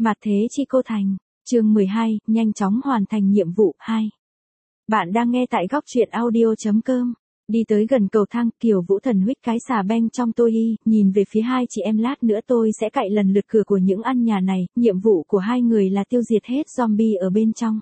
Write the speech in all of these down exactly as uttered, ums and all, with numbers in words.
Mặt thế chi cô thành, chương mười hai, nhanh chóng hoàn thành nhiệm vụ hai. Bạn đang nghe tại góc truyện audio.com. Đi tới gần cầu thang, Kiều Vũ Thần huých cái xà beng trong tôi y, nhìn về phía hai chị em, lát nữa tôi sẽ cạy lần lượt cửa của những căn nhà này, nhiệm vụ của hai người là tiêu diệt hết zombie ở bên trong.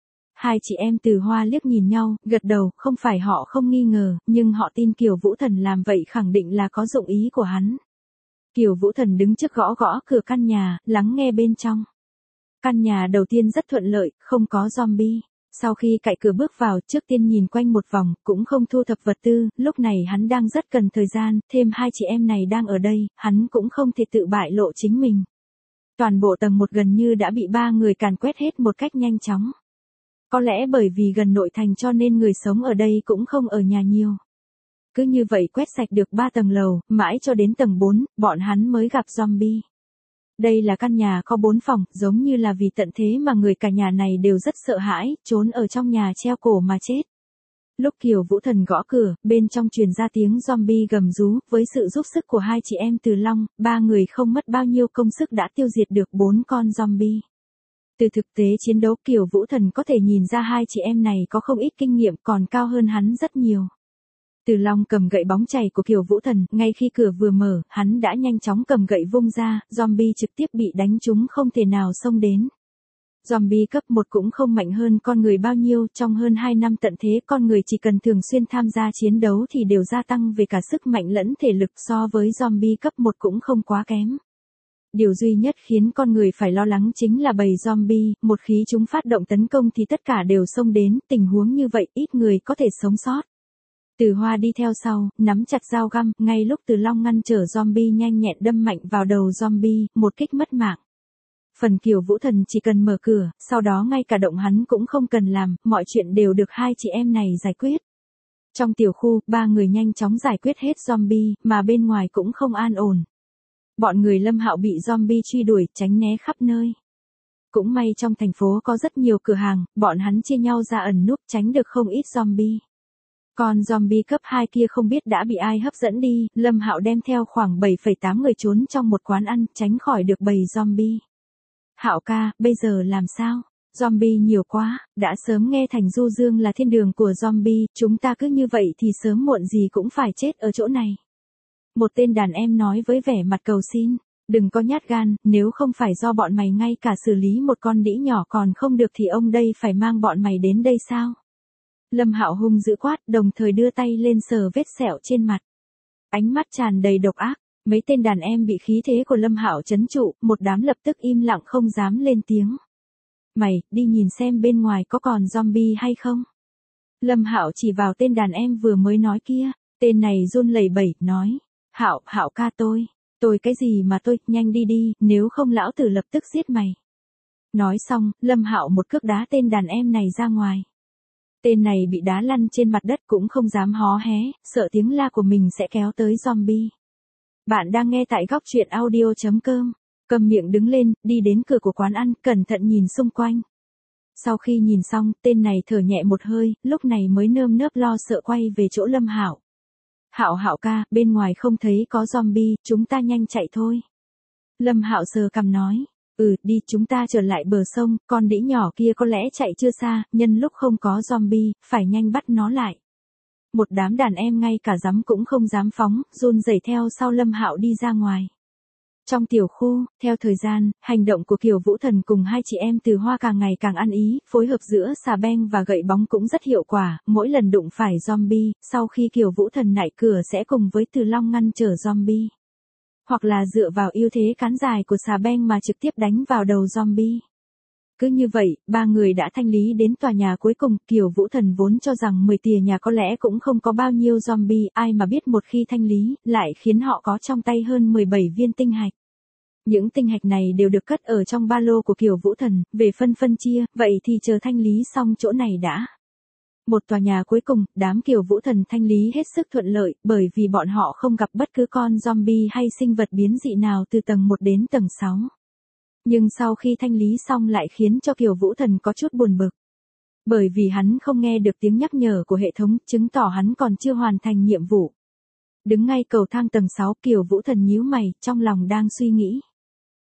Hai chị em Từ Hoa liếc nhìn nhau, gật đầu, không phải họ không nghi ngờ, nhưng họ tin Kiều Vũ Thần làm vậy khẳng định là có dụng ý của hắn. Kiều Vũ Thần đứng trước gõ gõ cửa căn nhà, lắng nghe bên trong. Căn nhà đầu tiên rất thuận lợi, không có zombie. Sau khi cạy cửa bước vào, trước tiên nhìn quanh một vòng, cũng không thu thập vật tư, lúc này hắn đang rất cần thời gian, thêm hai chị em này đang ở đây, hắn cũng không thể tự bại lộ chính mình. Toàn bộ tầng một gần như đã bị ba người càn quét hết một cách nhanh chóng. Có lẽ bởi vì gần nội thành cho nên người sống ở đây cũng không ở nhà nhiều. Cứ như vậy quét sạch được ba tầng lầu, mãi cho đến tầng bốn, bọn hắn mới gặp zombie. Đây là căn nhà có bốn phòng, giống như là vì tận thế mà người cả nhà này đều rất sợ hãi, trốn ở trong nhà treo cổ mà chết. Lúc Kiều Vũ Thần gõ cửa, bên trong truyền ra tiếng zombie gầm rú, với sự giúp sức của hai chị em Từ Long, ba người không mất bao nhiêu công sức đã tiêu diệt được bốn con zombie. Từ thực tế chiến đấu, Kiều Vũ Thần có thể nhìn ra hai chị em này có không ít kinh nghiệm, còn cao hơn hắn rất nhiều. Từ Long cầm gậy bóng chày của Kiều Vũ Thần, ngay khi cửa vừa mở, hắn đã nhanh chóng cầm gậy vung ra, zombie trực tiếp bị đánh trúng không thể nào xông đến. Zombie cấp một cũng không mạnh hơn con người bao nhiêu, trong hơn hai năm tận thế con người chỉ cần thường xuyên tham gia chiến đấu thì đều gia tăng về cả sức mạnh lẫn thể lực, so với zombie cấp một cũng không quá kém. Điều duy nhất khiến con người phải lo lắng chính là bầy zombie, một khi chúng phát động tấn công thì tất cả đều xông đến, tình huống như vậy ít người có thể sống sót. Từ Hoa đi theo sau, nắm chặt dao găm, ngay lúc Từ Long ngăn trở zombie nhanh nhẹn đâm mạnh vào đầu zombie, một kích mất mạng. Phần Kiều Vũ Thần chỉ cần mở cửa, sau đó ngay cả động hắn cũng không cần làm, mọi chuyện đều được hai chị em này giải quyết. Trong tiểu khu, ba người nhanh chóng giải quyết hết zombie, mà bên ngoài cũng không an ổn. Bọn người Lâm Hạo bị zombie truy đuổi, tránh né khắp nơi. Cũng may trong thành phố có rất nhiều cửa hàng, bọn hắn chia nhau ra ẩn núp tránh được không ít zombie. Còn zombie cấp hai kia không biết đã bị ai hấp dẫn đi, Lâm Hạo đem theo khoảng bảy phẩy tám người trốn trong một quán ăn, tránh khỏi được bầy zombie. Hạo ca, bây giờ làm sao? Zombie nhiều quá, đã sớm nghe Thành Du Dương là thiên đường của zombie, chúng ta cứ như vậy thì sớm muộn gì cũng phải chết ở chỗ này. Một tên đàn em nói với vẻ mặt cầu xin, đừng có nhát gan, nếu không phải do bọn mày ngay cả xử lý một con đĩ nhỏ còn không được thì ông đây phải mang bọn mày đến đây sao? Lâm Hạo hung dữ quát, đồng thời đưa tay lên sờ vết sẹo trên mặt. Ánh mắt tràn đầy độc ác, mấy tên đàn em bị khí thế của Lâm Hạo trấn trụ, một đám lập tức im lặng không dám lên tiếng. Mày, đi nhìn xem bên ngoài có còn zombie hay không? Lâm Hạo chỉ vào tên đàn em vừa mới nói kia, tên này run lẩy bẩy, nói, Hạo, Hạo ca tôi, tôi cái gì mà tôi, nhanh đi đi, nếu không lão tử lập tức giết mày. Nói xong, Lâm Hạo một cước đá tên đàn em này ra ngoài. Tên này bị đá lăn trên mặt đất cũng không dám hó hé, sợ tiếng la của mình sẽ kéo tới zombie. Bạn đang nghe tại góc truyện audio.com. Cầm miệng đứng lên, đi đến cửa của quán ăn, cẩn thận nhìn xung quanh. Sau khi nhìn xong, tên này thở nhẹ một hơi, lúc này mới nơm nớp lo sợ quay về chỗ Lâm Hạo. Hạo Hạo ca, bên ngoài không thấy có zombie, chúng ta nhanh chạy thôi. Lâm Hạo sờ cằm nói. Ừ, đi, chúng ta trở lại bờ sông, con đĩ nhỏ kia có lẽ chạy chưa xa, nhân lúc không có zombie, phải nhanh bắt nó lại. Một đám đàn em ngay cả dám cũng không dám phóng, run rẩy theo sau Lâm Hạo đi ra ngoài. Trong tiểu khu, theo thời gian, hành động của Kiều Vũ Thần cùng hai chị em Từ Hoa càng ngày càng ăn ý, phối hợp giữa xà beng và gậy bóng cũng rất hiệu quả, mỗi lần đụng phải zombie, sau khi Kiều Vũ Thần nạy cửa sẽ cùng với Từ Long ngăn trở zombie. Hoặc là dựa vào ưu thế cán dài của xà beng mà trực tiếp đánh vào đầu zombie. Cứ như vậy, ba người đã thanh lý đến tòa nhà cuối cùng, Kiều Vũ Thần vốn cho rằng mười tìa nhà có lẽ cũng không có bao nhiêu zombie, ai mà biết một khi thanh lý, lại khiến họ có trong tay hơn mười bảy viên tinh hạch. Những tinh hạch này đều được cất ở trong ba lô của Kiều Vũ Thần, về phân phân chia, vậy thì chờ thanh lý xong chỗ này đã. Một tòa nhà cuối cùng, đám Kiều Vũ Thần thanh lý hết sức thuận lợi, bởi vì bọn họ không gặp bất cứ con zombie hay sinh vật biến dị nào từ tầng một đến tầng sáu. Nhưng sau khi thanh lý xong lại khiến cho Kiều Vũ Thần có chút buồn bực. Bởi vì hắn không nghe được tiếng nhắc nhở của hệ thống, chứng tỏ hắn còn chưa hoàn thành nhiệm vụ. Đứng ngay cầu thang tầng sáu, Kiều Vũ Thần nhíu mày, trong lòng đang suy nghĩ.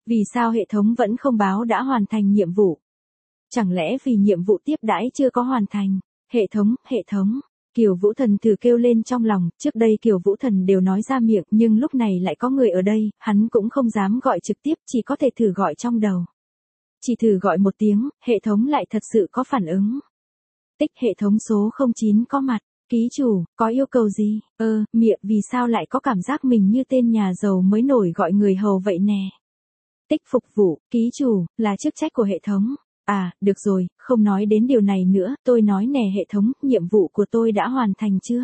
Vì sao hệ thống vẫn không báo đã hoàn thành nhiệm vụ? Chẳng lẽ vì nhiệm vụ tiếp đãi chưa có hoàn thành? Hệ thống, hệ thống. Kiều Vũ Thần thử kêu lên trong lòng, trước đây Kiều Vũ Thần đều nói ra miệng, nhưng lúc này lại có người ở đây, hắn cũng không dám gọi trực tiếp, chỉ có thể thử gọi trong đầu. Chỉ thử gọi một tiếng, hệ thống lại thật sự có phản ứng. Tích hệ thống số không chín có mặt, ký chủ, có yêu cầu gì? Ơ, miệng vì sao lại có cảm giác mình như tên nhà giàu mới nổi gọi người hầu vậy nè? Tích phục vụ, ký chủ, là chức trách của hệ thống. À, được rồi, không nói đến điều này nữa, tôi nói nè hệ thống, nhiệm vụ của tôi đã hoàn thành chưa?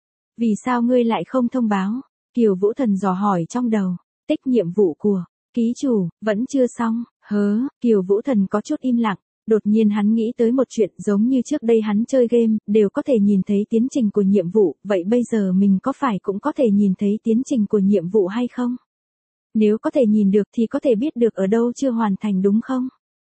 Vì sao ngươi lại không thông báo? Kiều Vũ Thần dò hỏi trong đầu. Tích nhiệm vụ của ký chủ, vẫn chưa xong. Hớ, Kiều Vũ Thần có chút im lặng. Đột nhiên hắn nghĩ tới một chuyện giống như trước đây hắn chơi game, đều có thể nhìn thấy tiến trình của nhiệm vụ, vậy bây giờ mình có phải cũng có thể nhìn thấy tiến trình của nhiệm vụ hay không? Nếu có thể nhìn được thì có thể biết được ở đâu chưa hoàn thành đúng không?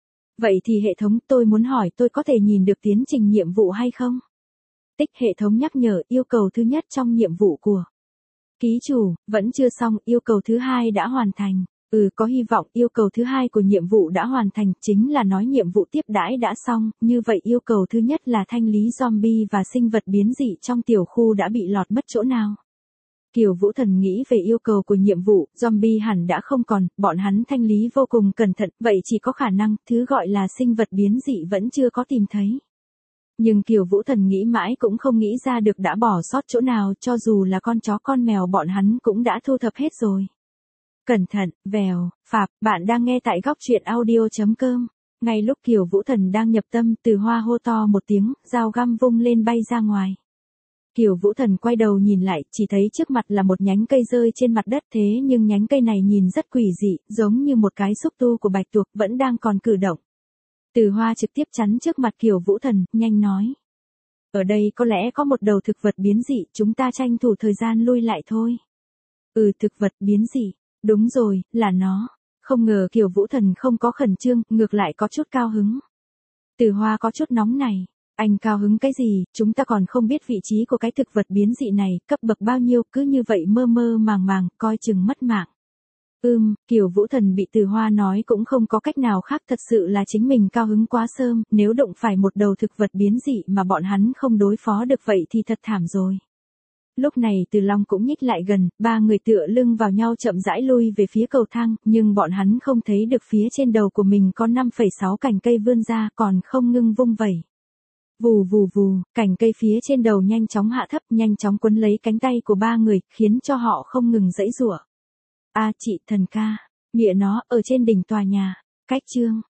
Vậy thì hệ thống tôi muốn hỏi tôi có thể nhìn được tiến trình nhiệm vụ hay không? Tích hệ thống nhắc nhở yêu cầu thứ nhất trong nhiệm vụ của ký chủ, vẫn chưa xong, yêu cầu thứ hai đã hoàn thành. Ừ có hy vọng yêu cầu thứ hai của nhiệm vụ đã hoàn thành, chính là nói nhiệm vụ tiếp đãi đã xong, như vậy yêu cầu thứ nhất là thanh lý zombie và sinh vật biến dị trong tiểu khu đã bị lọt mất chỗ nào. Kiều Vũ Thần nghĩ về yêu cầu của nhiệm vụ, zombie hẳn đã không còn, bọn hắn thanh lý vô cùng cẩn thận, vậy chỉ có khả năng, thứ gọi là sinh vật biến dị vẫn chưa có tìm thấy. Nhưng Kiều Vũ Thần nghĩ mãi cũng không nghĩ ra được đã bỏ sót chỗ nào, cho dù là con chó con mèo bọn hắn cũng đã thu thập hết rồi. Cẩn thận, vèo, phạp, bạn đang nghe tại góc truyện audio chấm com. Ngay lúc Kiều Vũ Thần đang nhập tâm, Từ Hoa hô to một tiếng, dao găm vung lên bay ra ngoài. Kiều Vũ Thần quay đầu nhìn lại, chỉ thấy trước mặt là một nhánh cây rơi trên mặt đất, thế nhưng nhánh cây này nhìn rất quỷ dị, giống như một cái xúc tu của bạch tuộc vẫn đang còn cử động. Từ Hoa trực tiếp chắn trước mặt Kiều Vũ Thần, nhanh nói. Ở đây có lẽ có một đầu thực vật biến dị, chúng ta tranh thủ thời gian lui lại thôi. Ừ thực vật biến dị, đúng rồi, là nó. Không ngờ Kiều Vũ Thần không có khẩn trương, ngược lại có chút cao hứng. Từ Hoa có chút nóng này. Anh cao hứng cái gì, chúng ta còn không biết vị trí của cái thực vật biến dị này, cấp bậc bao nhiêu, cứ như vậy mơ mơ màng màng, coi chừng mất mạng. Ừm, Kiều Vũ Thần bị Từ Hoa nói cũng không có cách nào khác, thật sự là chính mình cao hứng quá sớm, nếu đụng phải một đầu thực vật biến dị mà bọn hắn không đối phó được vậy thì thật thảm rồi. Lúc này Từ Long cũng nhích lại gần, ba người tựa lưng vào nhau chậm rãi lui về phía cầu thang, nhưng bọn hắn không thấy được phía trên đầu của mình có năm phẩy sáu cành cây vươn ra còn không ngưng vung vẩy. Vù vù vù, cành cây phía trên đầu nhanh chóng hạ thấp, nhanh chóng quấn lấy cánh tay của ba người, khiến cho họ không ngừng giãy giụa. A chị thần ca, nghĩa nó, ở trên đỉnh tòa nhà, cách chương,